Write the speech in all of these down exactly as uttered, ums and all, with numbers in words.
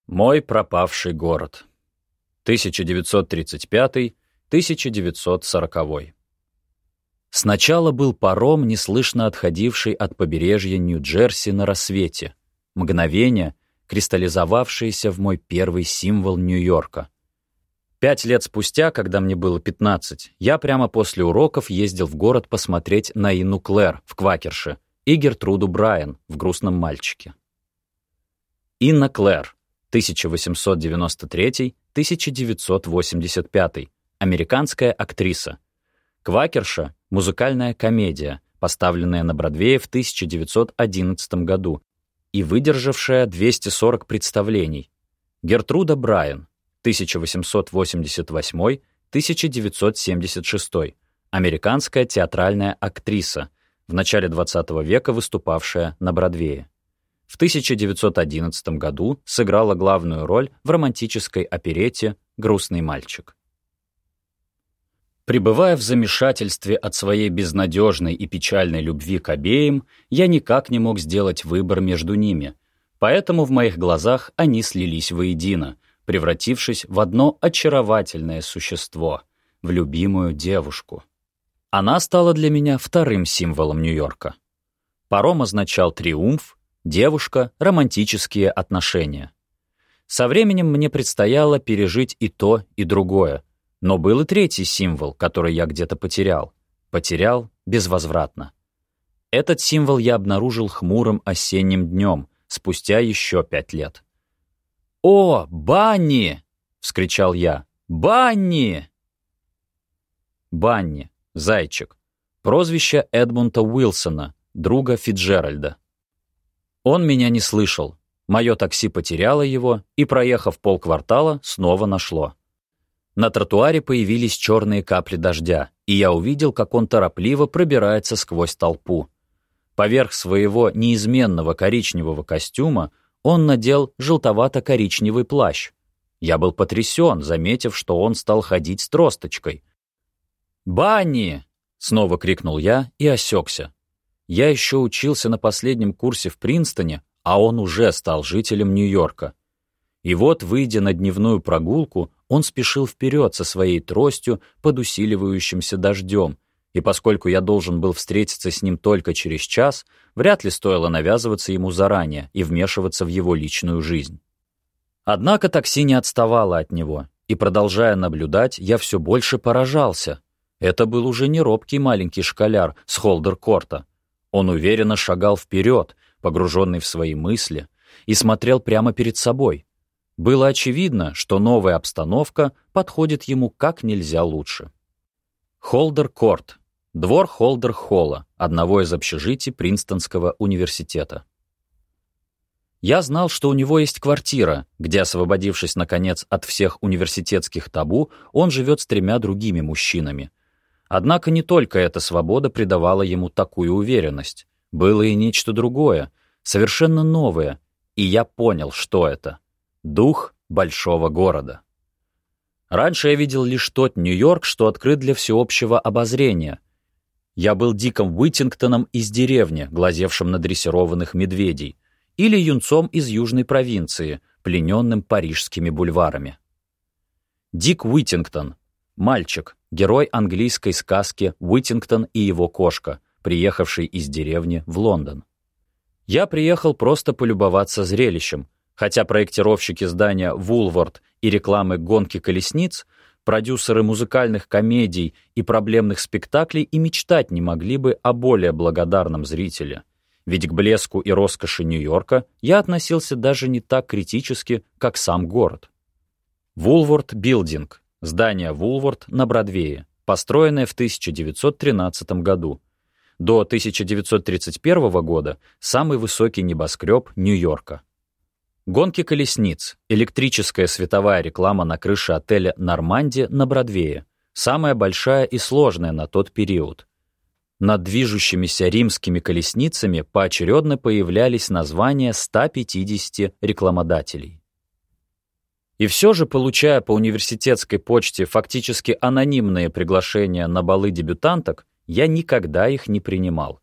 Мой пропавший город. тысяча девятьсот тридцать пятый — тысяча девятьсот сороковой. Сначала был паром, неслышно отходивший от побережья Нью-Джерси на рассвете. Мгновение, кристаллизовавшееся в мой первый символ Нью-Йорка. Пять лет спустя, когда мне было пятнадцать, я прямо после уроков ездил в город посмотреть на Инну Клэр в Квакерше и Гертруду Брайан в «Грустном мальчике». Инна Клэр, тысяча восемьсот девяносто третий — тысяча девятьсот восемьдесят пятый, американская актриса. «Квакерша» — музыкальная комедия, поставленная на Бродвее в тысяча девятьсот одиннадцатом году и выдержавшая двести сорок представлений. Гертруда Брайан, тысяча восемьсот восемьдесят восьмой — тысяча девятьсот семьдесят шестой, американская театральная актриса, в начале двадцатого века выступавшая на Бродвее. В тысяча девятьсот одиннадцатом году сыграла главную роль в романтической оперетте «Грустный мальчик». Пребывая в замешательстве от своей безнадежной и печальной любви к обеим, я никак не мог сделать выбор между ними, поэтому в моих глазах они слились воедино, превратившись в одно очаровательное существо, в любимую девушку. Она стала для меня вторым символом Нью-Йорка. Паром означал триумф, девушка — романтические отношения. Со временем мне предстояло пережить и то, и другое, но был и третий символ, который я где-то потерял. Потерял безвозвратно. Этот символ я обнаружил хмурым осенним днем, спустя еще пять лет. «О, Банни!» — вскричал я. «Банни!» Банни, зайчик. Прозвище Эдмунда Уилсона, друга Фицджеральда. Он меня не слышал. Мое такси потеряло его и, проехав полквартала, снова нашло. На тротуаре появились черные капли дождя, и я увидел, как он торопливо пробирается сквозь толпу. Поверх своего неизменного коричневого костюма он надел желтовато-коричневый плащ. Я был потрясен, заметив, что он стал ходить с тросточкой. «Банни!» — снова крикнул я и осекся. Я еще учился на последнем курсе в Принстоне, а он уже стал жителем Нью-Йорка. И вот, выйдя на дневную прогулку, он спешил вперед со своей тростью под усиливающимся дождем, и поскольку я должен был встретиться с ним только через час, вряд ли стоило навязываться ему заранее и вмешиваться в его личную жизнь. Однако такси не отставало от него, и, продолжая наблюдать, я все больше поражался. Это был уже не робкий маленький школяр с Холдер-Корта. Он уверенно шагал вперед, погруженный в свои мысли, и смотрел прямо перед собой. Было очевидно, что новая обстановка подходит ему как нельзя лучше. Холдер-Корт. Двор Холдер-Холла, одного из общежитий Принстонского университета. Я знал, что у него есть квартира, где, освободившись, наконец, от всех университетских табу, он живет с тремя другими мужчинами. Однако не только эта свобода придавала ему такую уверенность. Было и нечто другое, совершенно новое, и я понял, что это. Дух большого города. Раньше я видел лишь тот Нью-Йорк, что открыт для всеобщего обозрения. Я был Диком Уиттингтоном из деревни, глазевшим на дрессированных медведей, или юнцом из южной провинции, плененным парижскими бульварами. Дик Уиттингтон. Мальчик, герой английской сказки «Уиттингтон и его кошка», приехавший из деревни в Лондон. Я приехал просто полюбоваться зрелищем, хотя проектировщики здания «Вулворт» и рекламы «Гонки колесниц», продюсеры музыкальных комедий и проблемных спектаклей и мечтать не могли бы о более благодарном зрителе. Ведь к блеску и роскоши Нью-Йорка я относился даже не так критически, как сам город. Вулворт Билдинг. Здание Вулворт на Бродвее, построенное в тысяча девятьсот тринадцатом году. До тысяча девятьсот тридцать первого года самый высокий небоскреб Нью-Йорка. Гонки колесниц. Электрическая световая реклама на крыше отеля «Норманди» на Бродвее. Самая большая и сложная на тот период. Над движущимися римскими колесницами поочередно появлялись названия ста пятидесяти рекламодателей. И все же, получая по университетской почте фактически анонимные приглашения на балы дебютанток, я никогда их не принимал.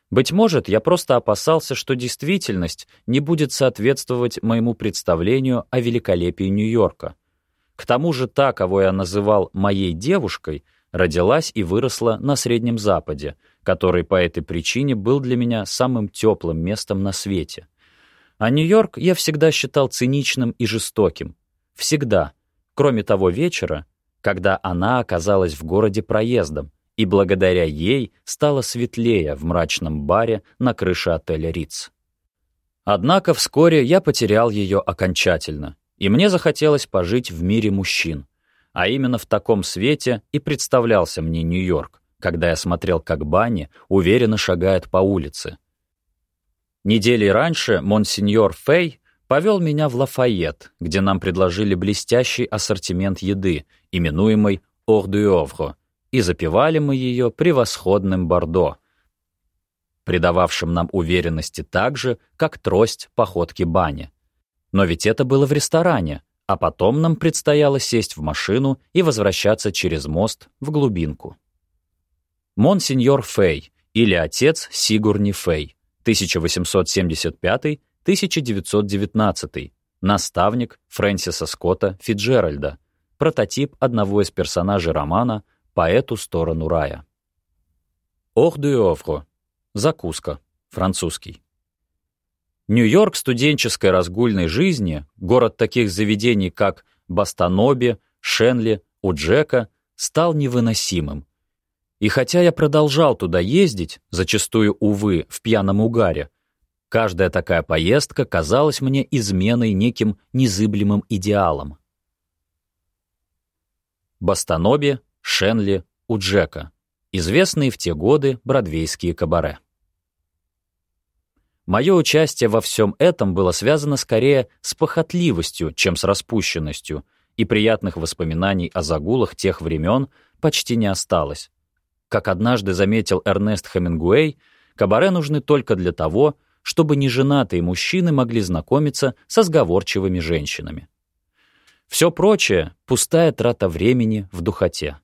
Быть может, я просто опасался, что действительность не будет соответствовать моему представлению о великолепии Нью-Йорка. К тому же та, кого я называл «моей девушкой», родилась и выросла на Среднем Западе, который по этой причине был для меня самым теплым местом на свете. А Нью-Йорк я всегда считал циничным и жестоким. Всегда, кроме того вечера, когда она оказалась в городе проездом, и благодаря ей стало светлее в мрачном баре на крыше отеля «Ритц». Однако вскоре я потерял ее окончательно, и мне захотелось пожить в мире мужчин. А именно в таком свете и представлялся мне Нью-Йорк, когда я смотрел, как Банни уверенно шагает по улице. Недели раньше монсеньор Фей повел меня в Лафайет, где нам предложили блестящий ассортимент еды, именуемый «Hors d'oeuvre», и запивали мы ее превосходным бордо, придававшим нам уверенности так же, как трость походки Банни. Но ведь это было в ресторане, а потом нам предстояло сесть в машину и возвращаться через мост в глубинку. Монсеньор Фей, или отец Сигурни Фей, тысяча восемьсот семьдесят пятый — тысяча девятьсот девятнадцатый, наставник Фрэнсиса Скотта Фицджеральда, прототип одного из персонажей романа «По эту сторону рая». «Hors d'oeuvre» — закуска, французский. Нью-Йорк студенческой разгульной жизни, город таких заведений, как Бастоноби, Шенли, Уджека, стал невыносимым. И хотя я продолжал туда ездить, зачастую, увы, в пьяном угаре, каждая такая поездка казалась мне изменой неким незыблемым идеалом. Бастоноби, Шенли, Уджека — известные в те годы бродвейские кабаре. Мое участие во всем этом было связано скорее с похотливостью, чем с распущенностью, и приятных воспоминаний о загулах тех времен почти не осталось. Как однажды заметил Эрнест Хемингуэй, кабаре нужны только для того, чтобы неженатые мужчины могли знакомиться со сговорчивыми женщинами. Все прочее — пустая трата времени в духоте.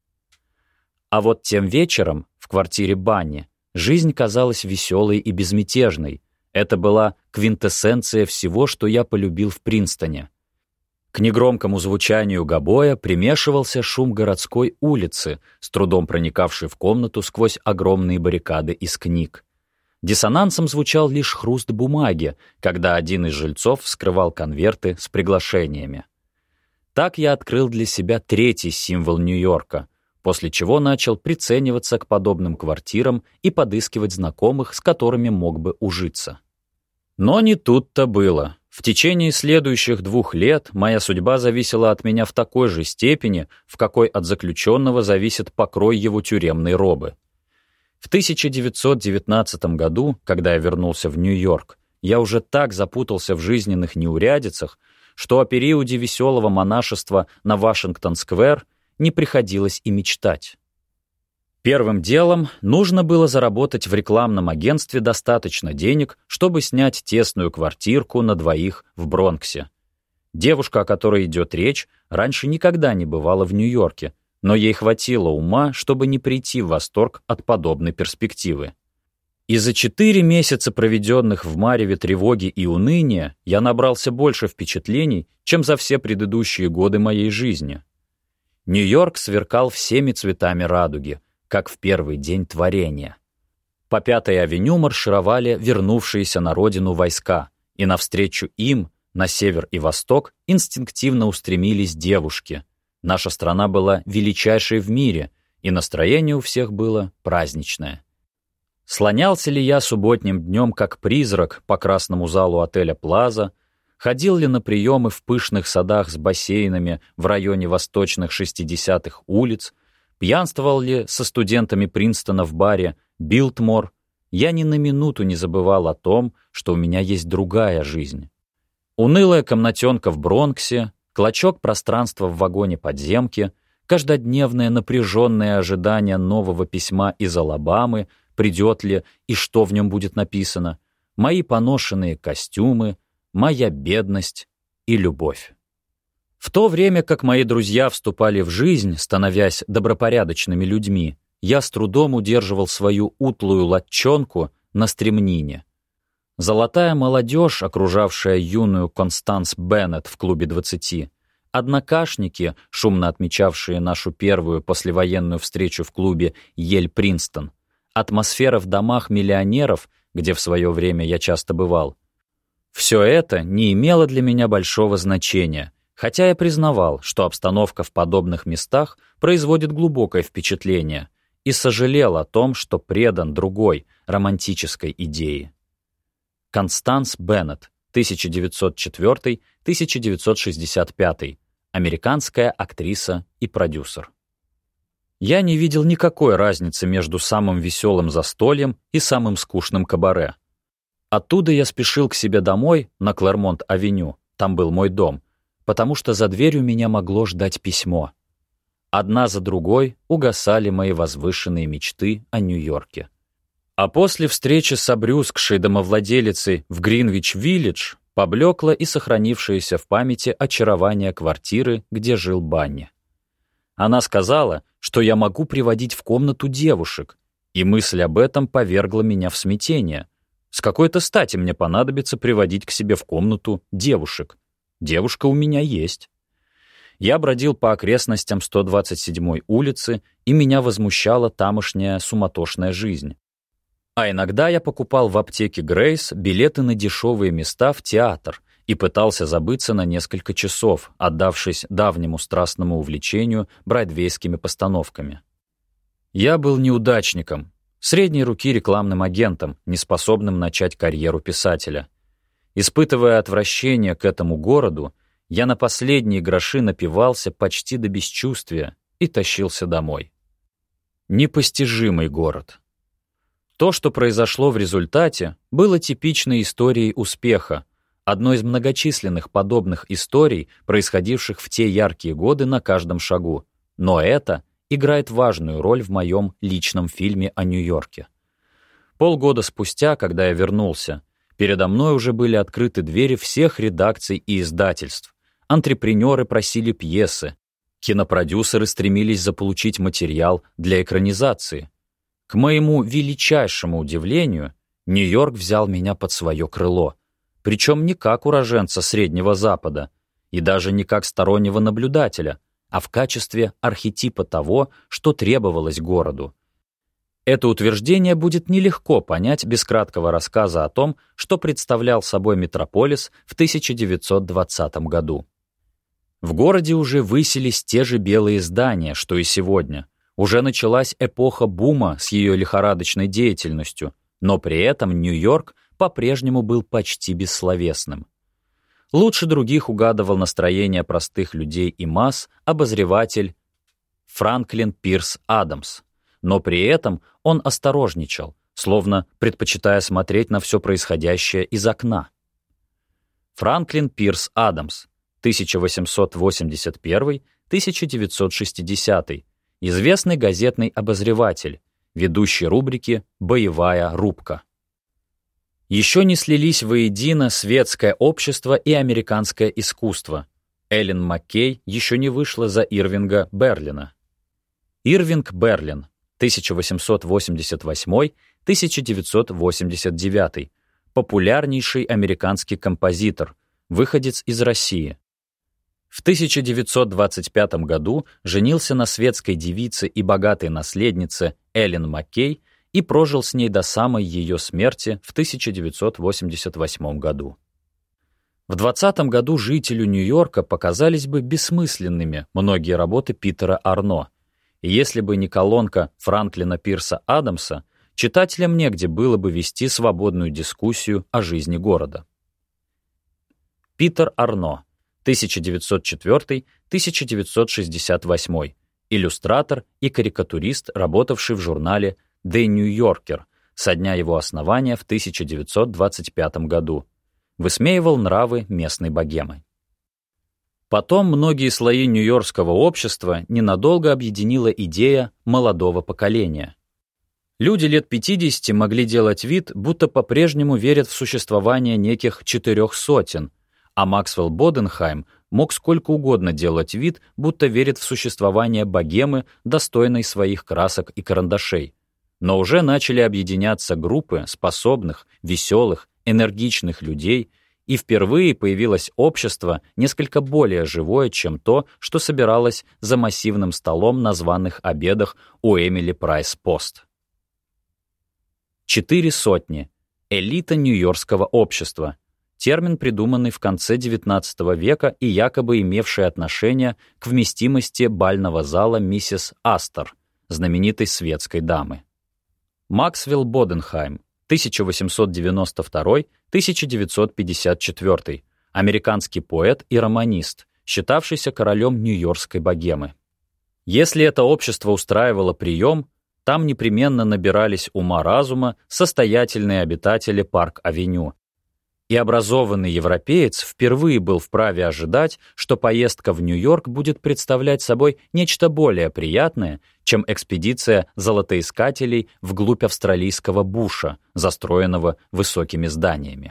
А вот тем вечером в квартире Банни жизнь казалась веселой и безмятежной. Это была квинтэссенция всего, что я полюбил в Принстоне. К негромкому звучанию гобоя примешивался шум городской улицы, с трудом проникавший в комнату сквозь огромные баррикады из книг. Диссонансом звучал лишь хруст бумаги, когда один из жильцов вскрывал конверты с приглашениями. Так я открыл для себя третий символ Нью-Йорка, после чего начал прицениваться к подобным квартирам и подыскивать знакомых, с которыми мог бы ужиться. Но не тут-то было. В течение следующих двух лет моя судьба зависела от меня в такой же степени, в какой от заключенного зависит покрой его тюремной робы. В тысяча девятьсот девятнадцатом году, когда я вернулся в Нью-Йорк, я уже так запутался в жизненных неурядицах, что о периоде веселого монашества на Вашингтон-сквер не приходилось и мечтать. Первым делом нужно было заработать в рекламном агентстве достаточно денег, чтобы снять тесную квартирку на двоих в Бронксе. Девушка, о которой идет речь, раньше никогда не бывала в Нью-Йорке, но ей хватило ума, чтобы не прийти в восторг от подобной перспективы. И за четыре месяца, проведенных в мареве тревоги и уныния, я набрался больше впечатлений, чем за все предыдущие годы моей жизни. Нью-Йорк сверкал всеми цветами радуги, как в первый день творения. По Пятой авеню маршировали вернувшиеся на родину войска, и навстречу им, на север и восток, инстинктивно устремились девушки. Наша страна была величайшей в мире, и настроение у всех было праздничное. Слонялся ли я субботним днем как призрак по красному залу отеля «Плаза», ходил ли на приемы в пышных садах с бассейнами в районе восточных шестидесятых улиц, пьянствовал ли со студентами Принстона в баре «Билтмор», я ни на минуту не забывал о том, что у меня есть другая жизнь. Унылая комнатенка в Бронксе, клочок пространства в вагоне подземки, каждодневное напряженное ожидание нового письма из Алабамы, придет ли и что в нем будет написано, мои поношенные костюмы, моя бедность и любовь. В то время как мои друзья вступали в жизнь, становясь добропорядочными людьми, я с трудом удерживал свою утлую латчонку на стремнине. Золотая молодежь, окружавшая юную Констанс Беннет в клубе двадцати, однокашники, шумно отмечавшие нашу первую послевоенную встречу в клубе Ель-Принстон, атмосфера в домах миллионеров, где в свое время я часто бывал. Все это не имело для меня большого значения, хотя я признавал, что обстановка в подобных местах производит глубокое впечатление, и сожалел о том, что предан другой, романтической идее. Констанс Беннет, тысяча девятьсот четвёртый — тысяча девятьсот шестьдесят пятый, американская актриса и продюсер. Я не видел никакой разницы между самым веселым застольем и самым скучным кабаре. Оттуда я спешил к себе домой на Клэрмонт-авеню, там был мой дом, потому что за дверью меня могло ждать письмо. Одна за другой угасали мои возвышенные мечты о Нью-Йорке. А после встречи с обрюзгшей домовладелицей в Гринвич-Виллидж поблекло и сохранившееся в памяти очарование квартиры, где жил Банни. Она сказала, что я могу приводить в комнату девушек, и мысль об этом повергла меня в смятение. С какой-то стати мне понадобится приводить к себе в комнату девушек? Девушка у меня есть. Я бродил по окрестностям сто двадцать седьмой улицы, и меня возмущала тамошняя суматошная жизнь. А иногда я покупал в аптеке Грейс билеты на дешевые места в театр и пытался забыться на несколько часов, отдавшись давнему страстному увлечению бродвейскими постановками. Я был неудачником, средней руки рекламным агентом, неспособным начать карьеру писателя. Испытывая отвращение к этому городу, я на последние гроши напивался почти до бесчувствия и тащился домой. Непостижимый город. То, что произошло в результате, было типичной историей успеха, одной из многочисленных подобных историй, происходивших в те яркие годы на каждом шагу. Но это играет важную роль в моем личном фильме о Нью-Йорке. Полгода спустя, когда я вернулся, передо мной уже были открыты двери всех редакций и издательств. Антрепренеры просили пьесы, кинопродюсеры стремились заполучить материал для экранизации. К моему величайшему удивлению, Нью-Йорк взял меня под свое крыло, причем не как уроженца Среднего Запада и даже не как стороннего наблюдателя, а в качестве архетипа того, что требовалось городу. Это утверждение будет нелегко понять без краткого рассказа о том, что представлял собой метрополис в тысяча девятьсот двадцатом году. В городе уже высились те же белые здания, что и сегодня. Уже началась эпоха бума с ее лихорадочной деятельностью, но при этом Нью-Йорк по-прежнему был почти бессловесным. Лучше других угадывал настроение простых людей и масс обозреватель Франклин Пирс Адамс, но при этом он осторожничал, словно предпочитая смотреть на все происходящее из окна. Франклин Пирс Адамс, тысяча восемьсот восемьдесят первый — тысяча девятьсот шестидесятый, известный газетный обозреватель, ведущий рубрики «Боевая рубка». Еще не слились воедино светское общество и американское искусство. Эллен Маккей еще не вышла за Ирвинга Берлина. Ирвинг Берлин, тысяча восемьсот восемьдесят восьмой — тысяча девятьсот восемьдесят девятый, популярнейший американский композитор, выходец из России. В тысяча девятьсот двадцать пятом году женился на светской девице и богатой наследнице Эллен Маккей и прожил с ней до самой ее смерти в тысяча девятьсот восемьдесят восьмом году. В двадцатом году жителю Нью-Йорка показались бы бессмысленными многие работы Питера Арно, и если бы не колонка Франклина Пирса Адамса, читателям негде было бы вести свободную дискуссию о жизни города. Питер Арно, тысяча девятьсот четвёртый — тысяча девятьсот шестьдесят восьмой, иллюстратор и карикатурист, работавший в журнале «The New Yorker» со дня его основания в тысяча девятьсот двадцать пятом году, высмеивал нравы местной богемы. Потом многие слои нью-йоркского общества ненадолго объединила идея молодого поколения. Люди лет пятидесяти могли делать вид, будто по-прежнему верят в существование неких четырех сотен, А Максвелл Боденхайм мог сколько угодно делать вид, будто верит в существование богемы, достойной своих красок и карандашей. Но уже начали объединяться группы способных, веселых, энергичных людей, и впервые появилось общество несколько более живое, чем то, что собиралось за массивным столом на званых обедах у Эмили Прайс Пост. Четыре сотни. Элита нью-йоркского общества. Термин, придуманный в конце девятнадцатого века и якобы имевший отношение к вместимости бального зала миссис Астор, знаменитой светской дамы. Максвелл Боденхайм, тысяча восемьсот девяносто второй — тысяча девятьсот пятьдесят четвёртый, американский поэт и романист, считавшийся королем нью-йоркской богемы. Если это общество устраивало прием, там непременно набирались ума-разума состоятельные обитатели Парк-авеню. И образованный европеец впервые был вправе ожидать, что поездка в Нью-Йорк будет представлять собой нечто более приятное, чем экспедиция золотоискателей вглубь австралийского буша, застроенного высокими зданиями.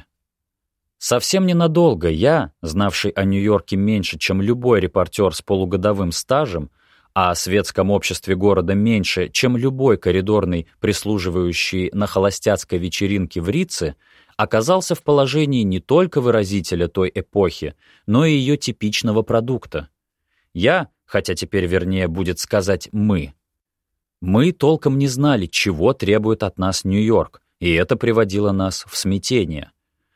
Совсем ненадолго я, знавший о Нью-Йорке меньше, чем любой репортер с полугодовым стажем, а о светском обществе города меньше, чем любой коридорный, прислуживающий на холостяцкой вечеринке в Ритце, оказался в положении не только выразителя той эпохи, но и ее типичного продукта. Я, хотя теперь вернее будет сказать «мы». Мы толком не знали, чего требует от нас Нью-Йорк, и это приводило нас в смятение.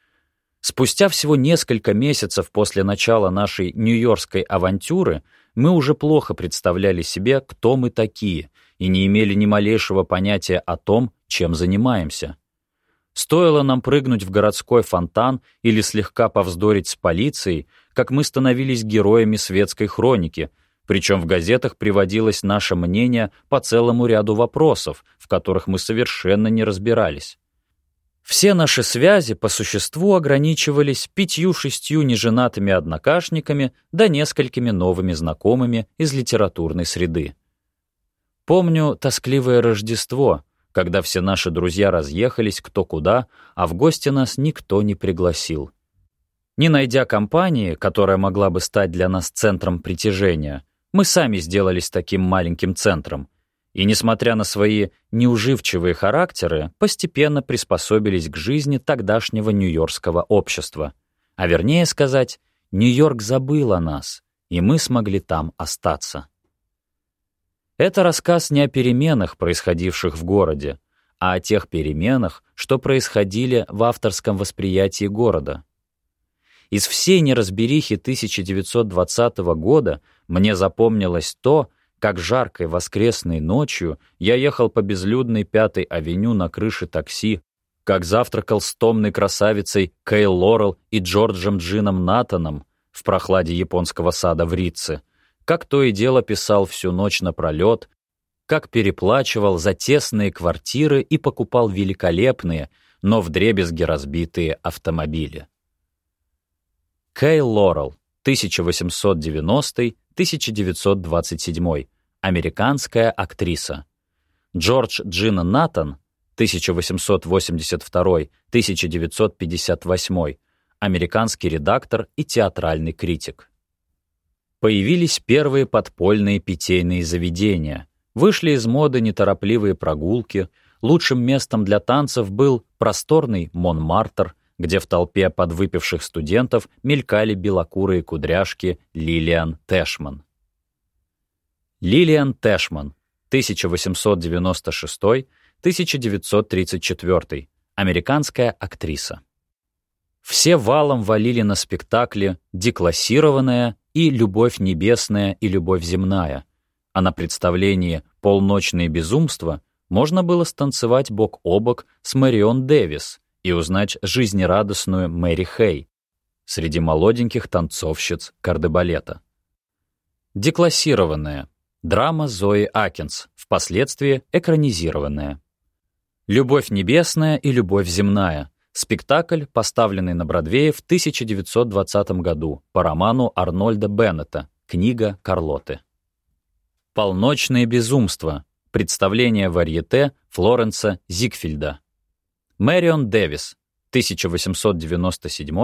Спустя всего несколько месяцев после начала нашей нью-йоркской авантюры мы уже плохо представляли себе, кто мы такие, и не имели ни малейшего понятия о том, чем занимаемся. Стоило нам прыгнуть в городской фонтан или слегка повздорить с полицией, как мы становились героями светской хроники, причем в газетах приводилось наше мнение по целому ряду вопросов, в которых мы совершенно не разбирались. Все наши связи по существу ограничивались пятью-шестью неженатыми однокашниками да несколькими новыми знакомыми из литературной среды. Помню тоскливое Рождество, когда все наши друзья разъехались кто куда, а в гости нас никто не пригласил. Не найдя компании, которая могла бы стать для нас центром притяжения, мы сами сделались таким маленьким центром, и, несмотря на свои неуживчивые характеры, постепенно приспособились к жизни тогдашнего нью-йоркского общества. А вернее сказать, Нью-Йорк забыл о нас, и мы смогли там остаться. Это рассказ не о переменах, происходивших в городе, а о тех переменах, что происходили в авторском восприятии города. Из всей неразберихи тысяча девятьсот двадцатого года мне запомнилось то, как жаркой воскресной ночью я ехал по безлюдной Пятой авеню на крыше такси, как завтракал с томной красавицей Кейл Лорел и Джорджем Джином Натаном в прохладе японского сада в Ритце, как то и дело писал всю ночь напролет, как переплачивал за тесные квартиры и покупал великолепные, но вдребезги разбитые автомобили. Кейл Лорел, тысяча восемьсот девяностый — тысяча девятьсот двадцать седьмой, американская актриса. Джордж Джин Натан, тысяча восемьсот восемьдесят второй — тысяча девятьсот пятьдесят восьмой, американский редактор и театральный критик. Появились первые подпольные питейные заведения, вышли из моды неторопливые прогулки, лучшим местом для танцев был просторный Монмартр, где в толпе подвыпивших студентов мелькали белокурые кудряшки Лилиан Тэшман. Лилиан Тэшман, тысяча восемьсот девяносто шестой — тысяча девятьсот тридцать четвёртый, американская актриса. Все валом валили на спектакли «Деклассированная» и «Любовь небесная» и «Любовь земная», а на представлении «Полночные безумства» можно было станцевать бок о бок с Мэрион Дэвис и узнать жизнерадостную Мэри Хэй среди молоденьких танцовщиц кардебалета. «Деклассированная» — драма Зои Акинс, впоследствии экранизированная. «Любовь небесная» и «Любовь земная» — спектакль, поставленный на Бродвее в тысяча девятьсот двадцатом году по роману Арнольда Беннета «Книга Карлоты». «Полночные безумства» — представление варьете Флоренса Зигфельда. Мэрион Дэвис, тысяча восемьсот девяносто седьмой —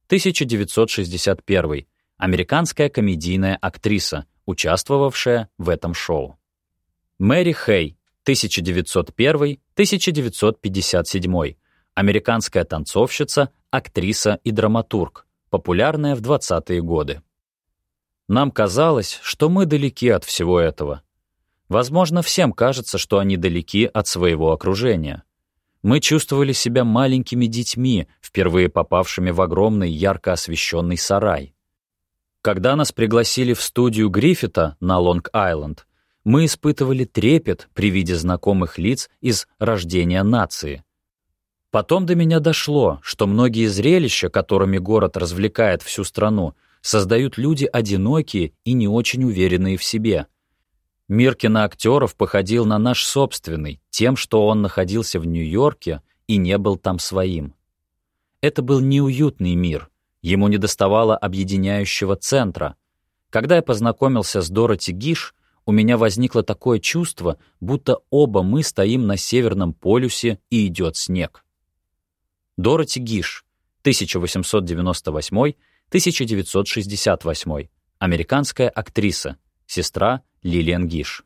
тысяча девятьсот шестьдесят первый, американская комедийная актриса, участвовавшая в этом шоу. Мэри Хэй, тысяча девятьсот первый — тысяча девятьсот пятьдесят седьмой, американская танцовщица, актриса и драматург, популярная в двадцатые годы. Нам казалось, что мы далеки от всего этого. Возможно, всем кажется, что они далеки от своего окружения. Мы чувствовали себя маленькими детьми, впервые попавшими в огромный ярко освещенный сарай. Когда нас пригласили в студию Гриффита на Лонг-Айленд, мы испытывали трепет при виде знакомых лиц из «Рождения нации». Потом до меня дошло, что многие зрелища, которыми город развлекает всю страну, создают люди одинокие и не очень уверенные в себе. Мир киноактеров походил на наш собственный, тем, что он находился в Нью-Йорке и не был там своим. Это был неуютный мир, ему недоставало объединяющего центра. Когда я познакомился с Дороти Гиш, у меня возникло такое чувство, будто оба мы стоим на Северном полюсе и идет снег. Дороти Гиш, тысяча восемьсот девяносто восьмой — тысяча девятьсот шестьдесят восьмой, американская актриса, сестра Лилиан Гиш.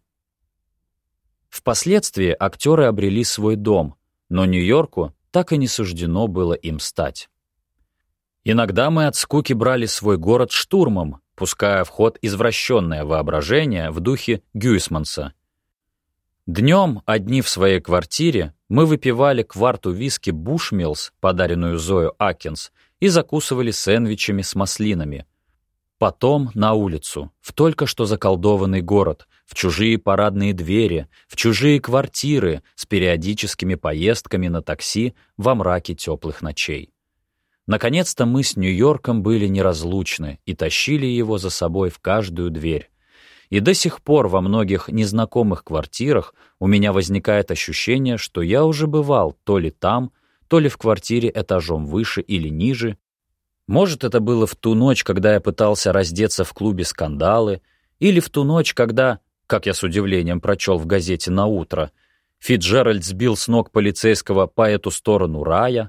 Впоследствии актеры обрели свой дом, но Нью-Йорку так и не суждено было им стать. Иногда мы от скуки брали свой город штурмом, пуская в ход извращенное воображение в духе Гюйсманса. Днем, одни в своей квартире, мы выпивали кварту виски «Бушмиллс», подаренную Зою Акинс, и закусывали сэндвичами с маслинами. Потом на улицу, в только что заколдованный город, в чужие парадные двери, в чужие квартиры с периодическими поездками на такси во мраке теплых ночей. Наконец-то мы с Нью-Йорком были неразлучны и тащили его за собой в каждую дверь. И до сих пор во многих незнакомых квартирах у меня возникает ощущение, что я уже бывал то ли там, то ли в квартире этажом выше или ниже. Может, это было в ту ночь, когда я пытался раздеться в клубе «Скандалы», или в ту ночь, когда, как я с удивлением прочел в газете «Наутро», Фитджеральд сбил с ног полицейского по эту сторону рая.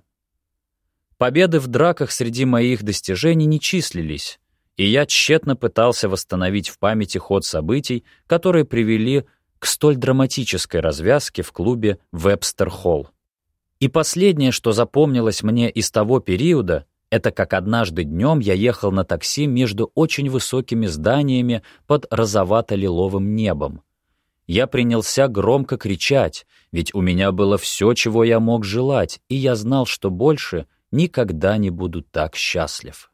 Победы в драках среди моих достижений не числились, и я тщетно пытался восстановить в памяти ход событий, которые привели к столь драматической развязке в клубе «Вебстер-Холл». И последнее, что запомнилось мне из того периода, это как однажды днем я ехал на такси между очень высокими зданиями под розовато-лиловым небом. Я принялся громко кричать, ведь у меня было все, чего я мог желать, и я знал, что больше никогда не буду так счастлив.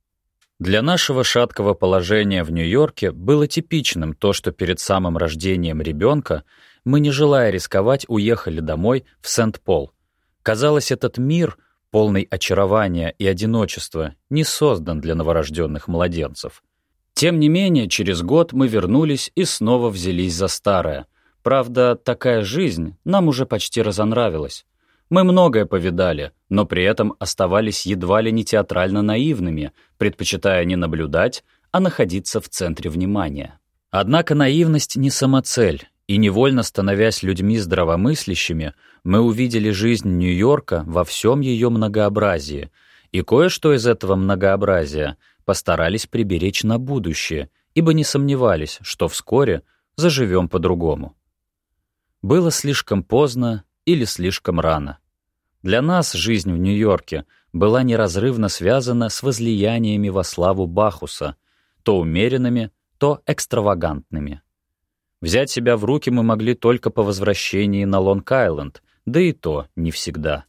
Для нашего шаткого положения в Нью-Йорке было типичным то, что перед самым рождением ребенка мы, не желая рисковать, уехали домой в Сент-Пол. Казалось, этот мир, полный очарования и одиночества, не создан для новорожденных младенцев. Тем не менее, через год мы вернулись и снова взялись за старое. Правда, такая жизнь нам уже почти разонравилась. Мы многое повидали, но при этом оставались едва ли не театрально наивными, предпочитая не наблюдать, а находиться в центре внимания. Однако наивность не самоцель, и невольно становясь людьми здравомыслящими, мы увидели жизнь Нью-Йорка во всем ее многообразии, и кое-что из этого многообразия постарались приберечь на будущее, ибо не сомневались, что вскоре заживем по-другому. Было слишком поздно или слишком рано. Для нас жизнь в Нью-Йорке была неразрывно связана с возлияниями во славу Бахуса, то умеренными, то экстравагантными. Взять себя в руки мы могли только по возвращении на Лонг-Айленд, да и то не всегда.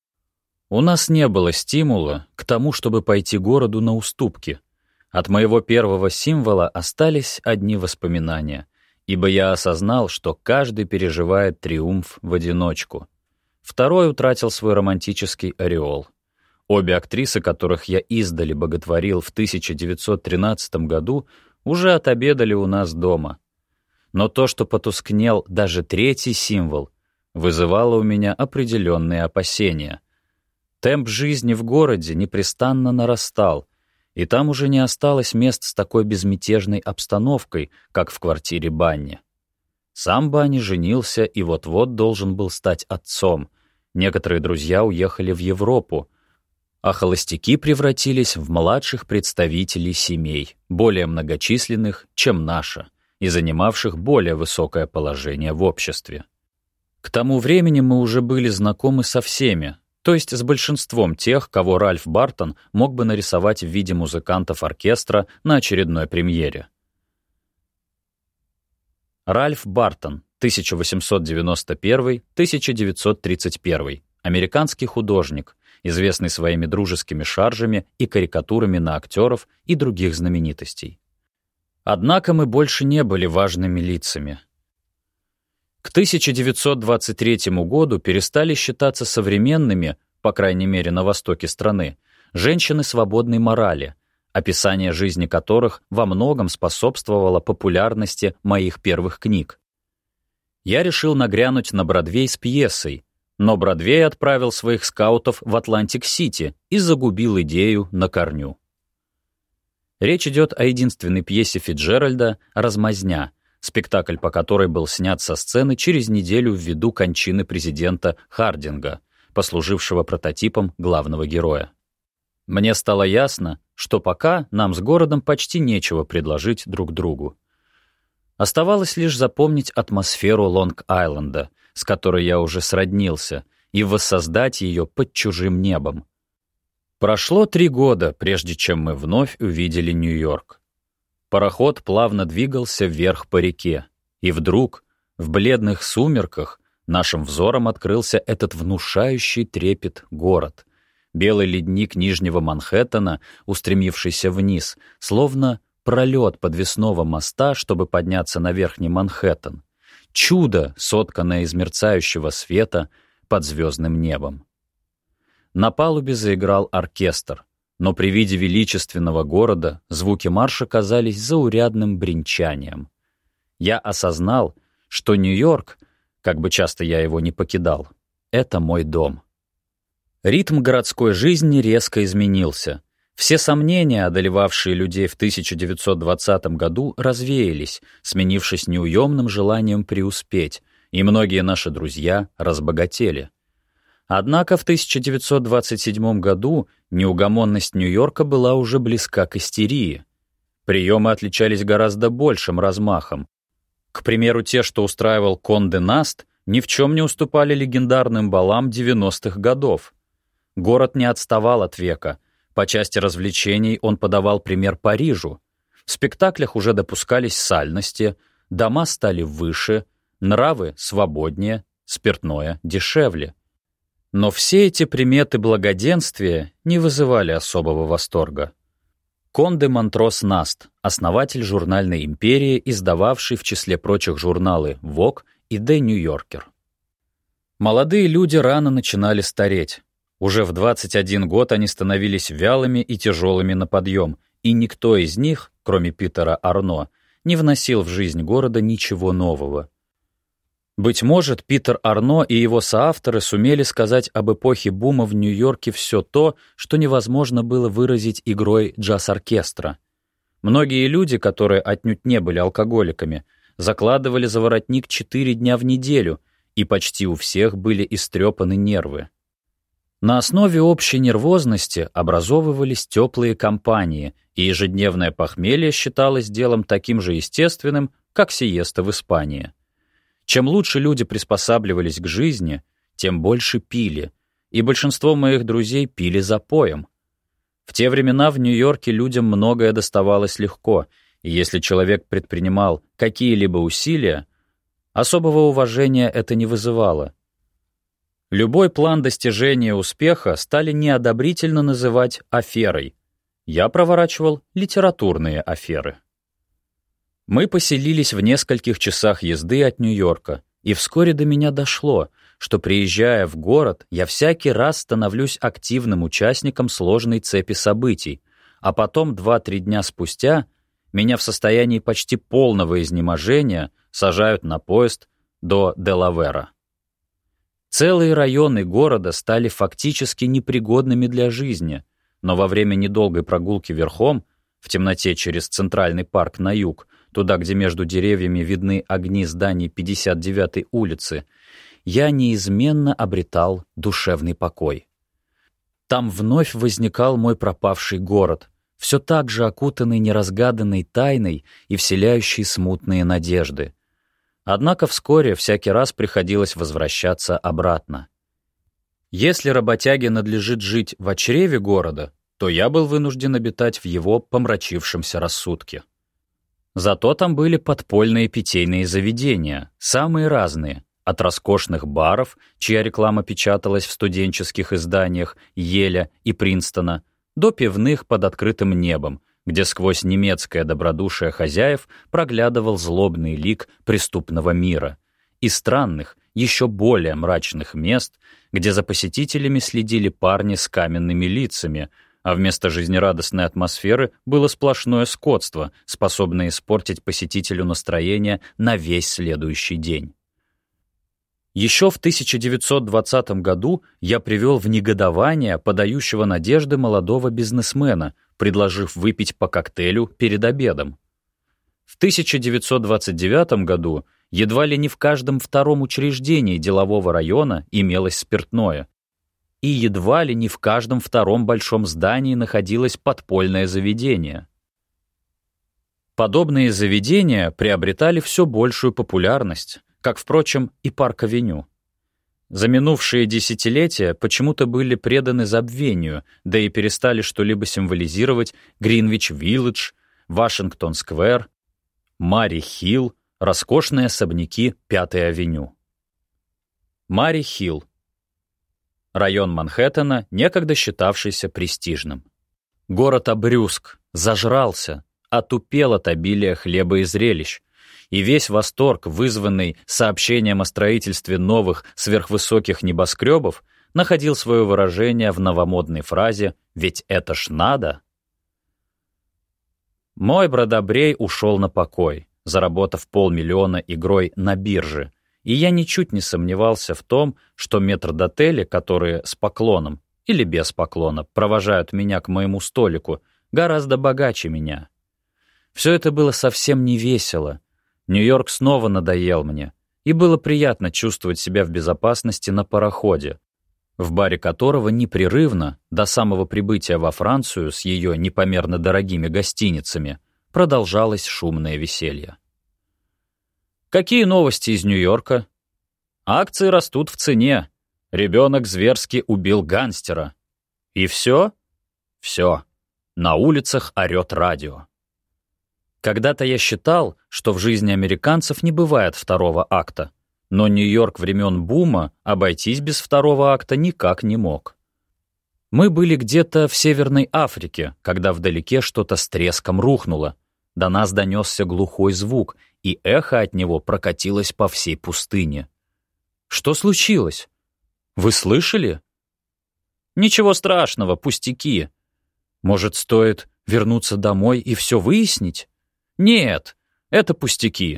У нас не было стимула к тому, чтобы пойти городу на уступки. От моего первого символа остались одни воспоминания, ибо я осознал, что каждый переживает триумф в одиночку. Второй утратил свой романтический ореол. Обе актрисы, которых я издали боготворил в тысяча девятьсот тринадцатом году, уже отобедали у нас дома. Но то, что потускнел даже третий символ, вызывало у меня определенные опасения. Темп жизни в городе непрестанно нарастал, и там уже не осталось мест с такой безмятежной обстановкой, как в квартире Банни. Сам Банни женился и вот-вот должен был стать отцом. Некоторые друзья уехали в Европу, а холостяки превратились в младших представителей семей, более многочисленных, чем наша, и занимавших более высокое положение в обществе. К тому времени мы уже были знакомы со всеми, то есть с большинством тех, кого Ральф Бартон мог бы нарисовать в виде музыкантов оркестра на очередной премьере. Ральф Бартон, тысяча восемьсот девяносто первый — тысяча девятьсот тридцать первый, американский художник, известный своими дружескими шаржами и карикатурами на актеров и других знаменитостей. Однако мы больше не были важными лицами. К тысяча девятьсот двадцать третьему году перестали считаться современными, по крайней мере на востоке страны, женщины свободной морали, описание жизни которых во многом способствовало популярности моих первых книг. Я решил нагрянуть на Бродвей с пьесой, но Бродвей отправил своих скаутов в Атлантик-Сити и загубил идею на корню. Речь идет о единственной пьесе Фицджеральда «Размазня», спектакль по которой был снят со сцены через неделю ввиду кончины президента Хардинга, послужившего прототипом главного героя. Мне стало ясно, что пока нам с городом почти нечего предложить друг другу. Оставалось лишь запомнить атмосферу Лонг-Айленда, с которой я уже сроднился, и воссоздать ее под чужим небом. Прошло три года, прежде чем мы вновь увидели Нью-Йорк. Пароход плавно двигался вверх по реке, и вдруг, в бледных сумерках, нашим взором открылся этот внушающий трепет город. Белый ледник Нижнего Манхэттена, устремившийся вниз, словно пролет подвесного моста, чтобы подняться на Верхний Манхэттен. Чудо, сотканное из мерцающего света под звездным небом. На палубе заиграл оркестр, но при виде величественного города звуки марша казались заурядным бренчанием. Я осознал, что Нью-Йорк, как бы часто я его не покидал, это мой дом. Ритм городской жизни резко изменился. Все сомнения, одолевавшие людей в тысяча девятьсот двадцатом году, развеялись, сменившись неуемным желанием преуспеть, и многие наши друзья разбогатели. Однако в тысяча девятьсот двадцать седьмом году неугомонность Нью-Йорка была уже близка к истерии. Приемы отличались гораздо большим размахом. К примеру, те, что устраивал Кондé Наст, ни в чем не уступали легендарным балам девяностых годов. Город не отставал от века. По части развлечений он подавал пример Парижу. В спектаклях уже допускались сальности, дома стали выше, нравы свободнее, спиртное дешевле. Но все эти приметы благоденствия не вызывали особого восторга. Кондé Монтрос Наст, основатель журнальной империи, издававший в числе прочих журналы Vogue и The New Yorker. Молодые люди рано начинали стареть. Уже в двадцать один год они становились вялыми и тяжелыми на подъем, и никто из них, кроме Питера Арно, не вносил в жизнь города ничего нового. Быть может, Питер Арно и его соавторы сумели сказать об эпохе бума в Нью-Йорке все то, что невозможно было выразить игрой джаз-оркестра. Многие люди, которые отнюдь не были алкоголиками, закладывали за воротник четыре дня в неделю, и почти у всех были истрепаны нервы. На основе общей нервозности образовывались теплые компании, и ежедневное похмелье считалось делом таким же естественным, как сиеста в Испании. Чем лучше люди приспосабливались к жизни, тем больше пили, и большинство моих друзей пили запоем. В те времена в Нью-Йорке людям многое доставалось легко, и если человек предпринимал какие-либо усилия, особого уважения это не вызывало. Любой план достижения успеха стали неодобрительно называть аферой. Я проворачивал литературные аферы. Мы поселились в нескольких часах езды от Нью-Йорка, и вскоре до меня дошло, что, приезжая в город, я всякий раз становлюсь активным участником сложной цепи событий, а потом два-три дня спустя меня в состоянии почти полного изнеможения сажают на поезд до Делавера. Целые районы города стали фактически непригодными для жизни, но во время недолгой прогулки верхом, в темноте через Центральный парк на юг, туда, где между деревьями видны огни зданий пятьдесят девятой улицы, я неизменно обретал душевный покой. Там вновь возникал мой пропавший город, все так же окутанный неразгаданной тайной и вселяющий смутные надежды. Однако вскоре всякий раз приходилось возвращаться обратно. Если работяге надлежит жить в чреве города, то я был вынужден обитать в его помрачившемся рассудке. Зато там были подпольные питейные заведения, самые разные, от роскошных баров, чья реклама печаталась в студенческих изданиях Йеля и Принстона, до пивных под открытым небом, где сквозь немецкое добродушие хозяев проглядывал злобный лик преступного мира, и странных, еще более мрачных мест, где за посетителями следили парни с каменными лицами, а вместо жизнерадостной атмосферы было сплошное скотство, способное испортить посетителю настроение на весь следующий день. Еще в тысяча девятьсот двадцатом году я привел в негодование подающего надежды молодого бизнесмена, предложив выпить по коктейлю перед обедом. В тысяча девятьсот двадцать девятом году едва ли не в каждом втором учреждении делового района имелось спиртное, и едва ли не в каждом втором большом здании находилось подпольное заведение. Подобные заведения приобретали все большую популярность, как, впрочем, и Парк-авеню. За минувшие десятилетия почему-то были преданы забвению, да и перестали что-либо символизировать Гринвич-Виллидж, Вашингтон-сквер, Мари-Хилл, роскошные особняки Пятой авеню. Мари-Хилл. Район Манхэттена, некогда считавшийся престижным. Город обрюзг, зажрался, отупел от обилия хлеба и зрелищ, и весь восторг, вызванный сообщением о строительстве новых сверхвысоких небоскребов, находил свое выражение в новомодной фразе «Ведь это ж надо!». Мой бродобрей ушел на покой, заработав полмиллиона игрой на бирже, и я ничуть не сомневался в том, что метрдотели, которые с поклоном или без поклона провожают меня к моему столику, гораздо богаче меня. Все это было совсем не весело. Нью-Йорк снова надоел мне, и было приятно чувствовать себя в безопасности на пароходе, в баре которого непрерывно, до самого прибытия во Францию с ее непомерно дорогими гостиницами, продолжалось шумное веселье. Какие новости из Нью-Йорка? Акции растут в цене. Ребенок зверски убил гангстера. И все? Все. На улицах орет радио. Когда-то я считал, что в жизни американцев не бывает второго акта, но Нью-Йорк времен бума обойтись без второго акта никак не мог. Мы были где-то в Северной Африке, когда вдалеке что-то с треском рухнуло. До нас донесся глухой звук, и эхо от него прокатилось по всей пустыне. Что случилось? Вы слышали? Ничего страшного, пустяки. Может, стоит вернуться домой и все выяснить? Нет, это пустяки.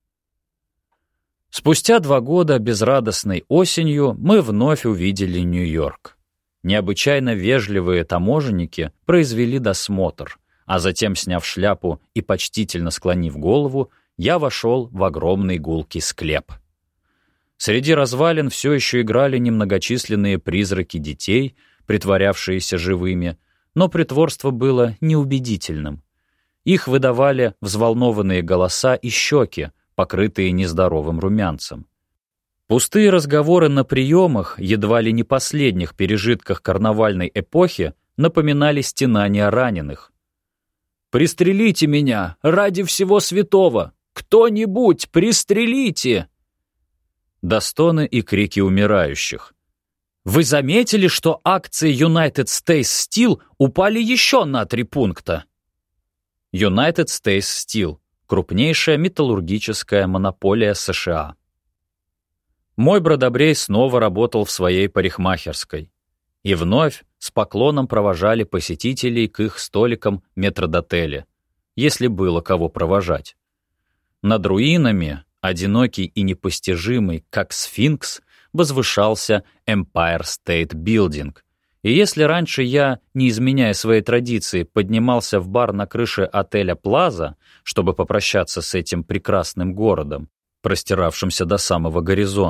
Спустя два года безрадостной осенью мы вновь увидели Нью-Йорк. Необычайно вежливые таможенники произвели досмотр, а затем, сняв шляпу и почтительно склонив голову, я вошел в огромный гулкий склеп. Среди развалин все еще играли немногочисленные призраки детей, притворявшиеся живыми, но притворство было неубедительным. Их выдавали взволнованные голоса и щеки, покрытые нездоровым румянцем. Пустые разговоры на приемах, едва ли не последних пережитках карнавальной эпохи, напоминали стенания раненых. «Пристрелите меня! Ради всего святого! Кто-нибудь, пристрелите!» До стоны и крики умирающих. «Вы заметили, что акции United States Steel упали еще на три пункта?» United States Steel — крупнейшая металлургическая монополия США. Мой бродобрей снова работал в своей парикмахерской. И вновь с поклоном провожали посетителей к их столикам метрдотеля, если было кого провожать. Над руинами, одинокий и непостижимый, как сфинкс, возвышался Empire State Building. И если раньше я, не изменяя своей традиции, поднимался в бар на крыше отеля «Плаза», чтобы попрощаться с этим прекрасным городом, простиравшимся до самого горизонта,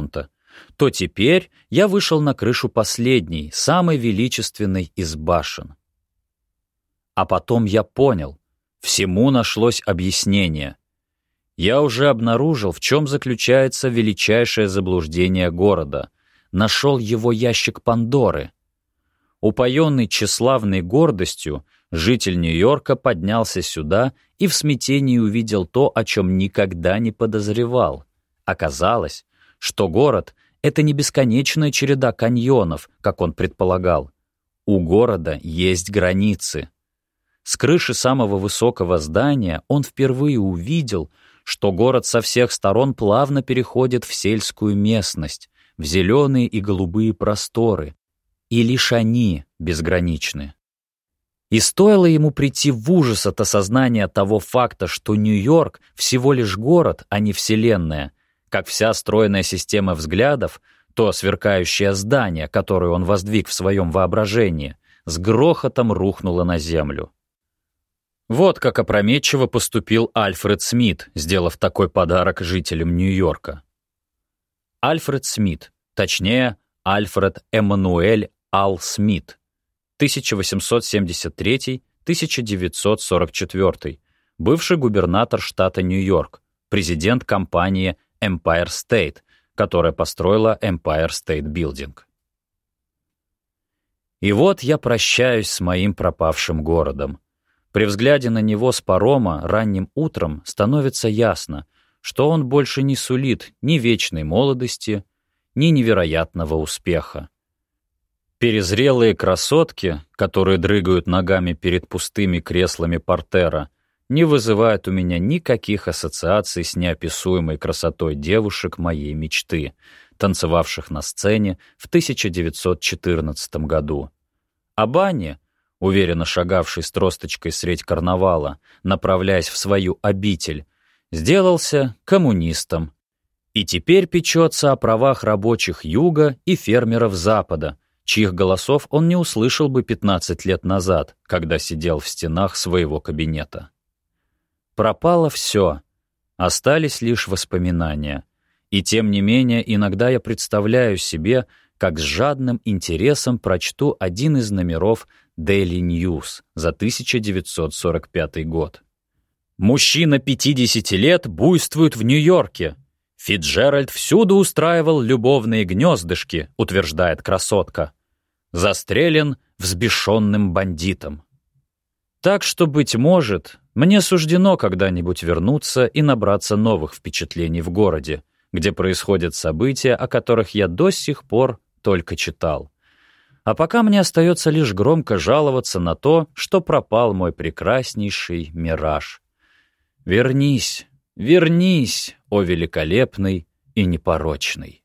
то теперь я вышел на крышу последней, самой величественной из башен. А потом я понял, всему нашлось объяснение. Я уже обнаружил, в чем заключается величайшее заблуждение города. Нашел его ящик Пандоры. Упоенный тщеславной гордостью, житель Нью-Йорка поднялся сюда и в смятении увидел то, о чем никогда не подозревал. Оказалось, что город — это не бесконечная череда каньонов, как он предполагал. У города есть границы. С крыши самого высокого здания он впервые увидел, что город со всех сторон плавно переходит в сельскую местность, в зеленые и голубые просторы, и лишь они безграничны. И стоило ему прийти в ужас от осознания того факта, что Нью-Йорк всего лишь город, а не вселенная, как вся стройная система взглядов, то сверкающее здание, которое он воздвиг в своем воображении, с грохотом рухнуло на землю. Вот как опрометчиво поступил Альфред Смит, сделав такой подарок жителям Нью-Йорка. Альфред Смит, точнее, Альфред Эммануэль Ал Смит, тысяча восемьсот семьдесят третий — тысяча девятьсот сорок четвёртый, бывший губернатор штата Нью-Йорк, президент компании Empire State, которая построила Empire State Building. И вот я прощаюсь с моим пропавшим городом. При взгляде на него с парома ранним утром становится ясно, что он больше не сулит ни вечной молодости, ни невероятного успеха. Перезрелые красотки, которые дрыгают ногами перед пустыми креслами портера, не вызывают у меня никаких ассоциаций с неописуемой красотой девушек моей мечты, танцевавших на сцене в тысяча девятьсот четырнадцатом году. А Банни, уверенно шагавший с тросточкой средь карнавала, направляясь в свою обитель, сделался коммунистом и теперь печется о правах рабочих Юга и фермеров Запада, чьих голосов он не услышал бы пятнадцать лет назад, когда сидел в стенах своего кабинета. Пропало все, остались лишь воспоминания, и тем не менее иногда я представляю себе, как с жадным интересом прочту один из номеров Daily News за тысяча девятьсот сорок пятый год. Мужчина пятидесяти лет буйствует в Нью-Йорке. Фицджеральд всюду устраивал любовные гнездышки, утверждает красотка. Застрелен взбешенным бандитом. Так что, быть может, мне суждено когда-нибудь вернуться и набраться новых впечатлений в городе, где происходят события, о которых я до сих пор только читал. А пока мне остается лишь громко жаловаться на то, что пропал мой прекраснейший мираж. Вернись, вернись, о великолепный и непорочный.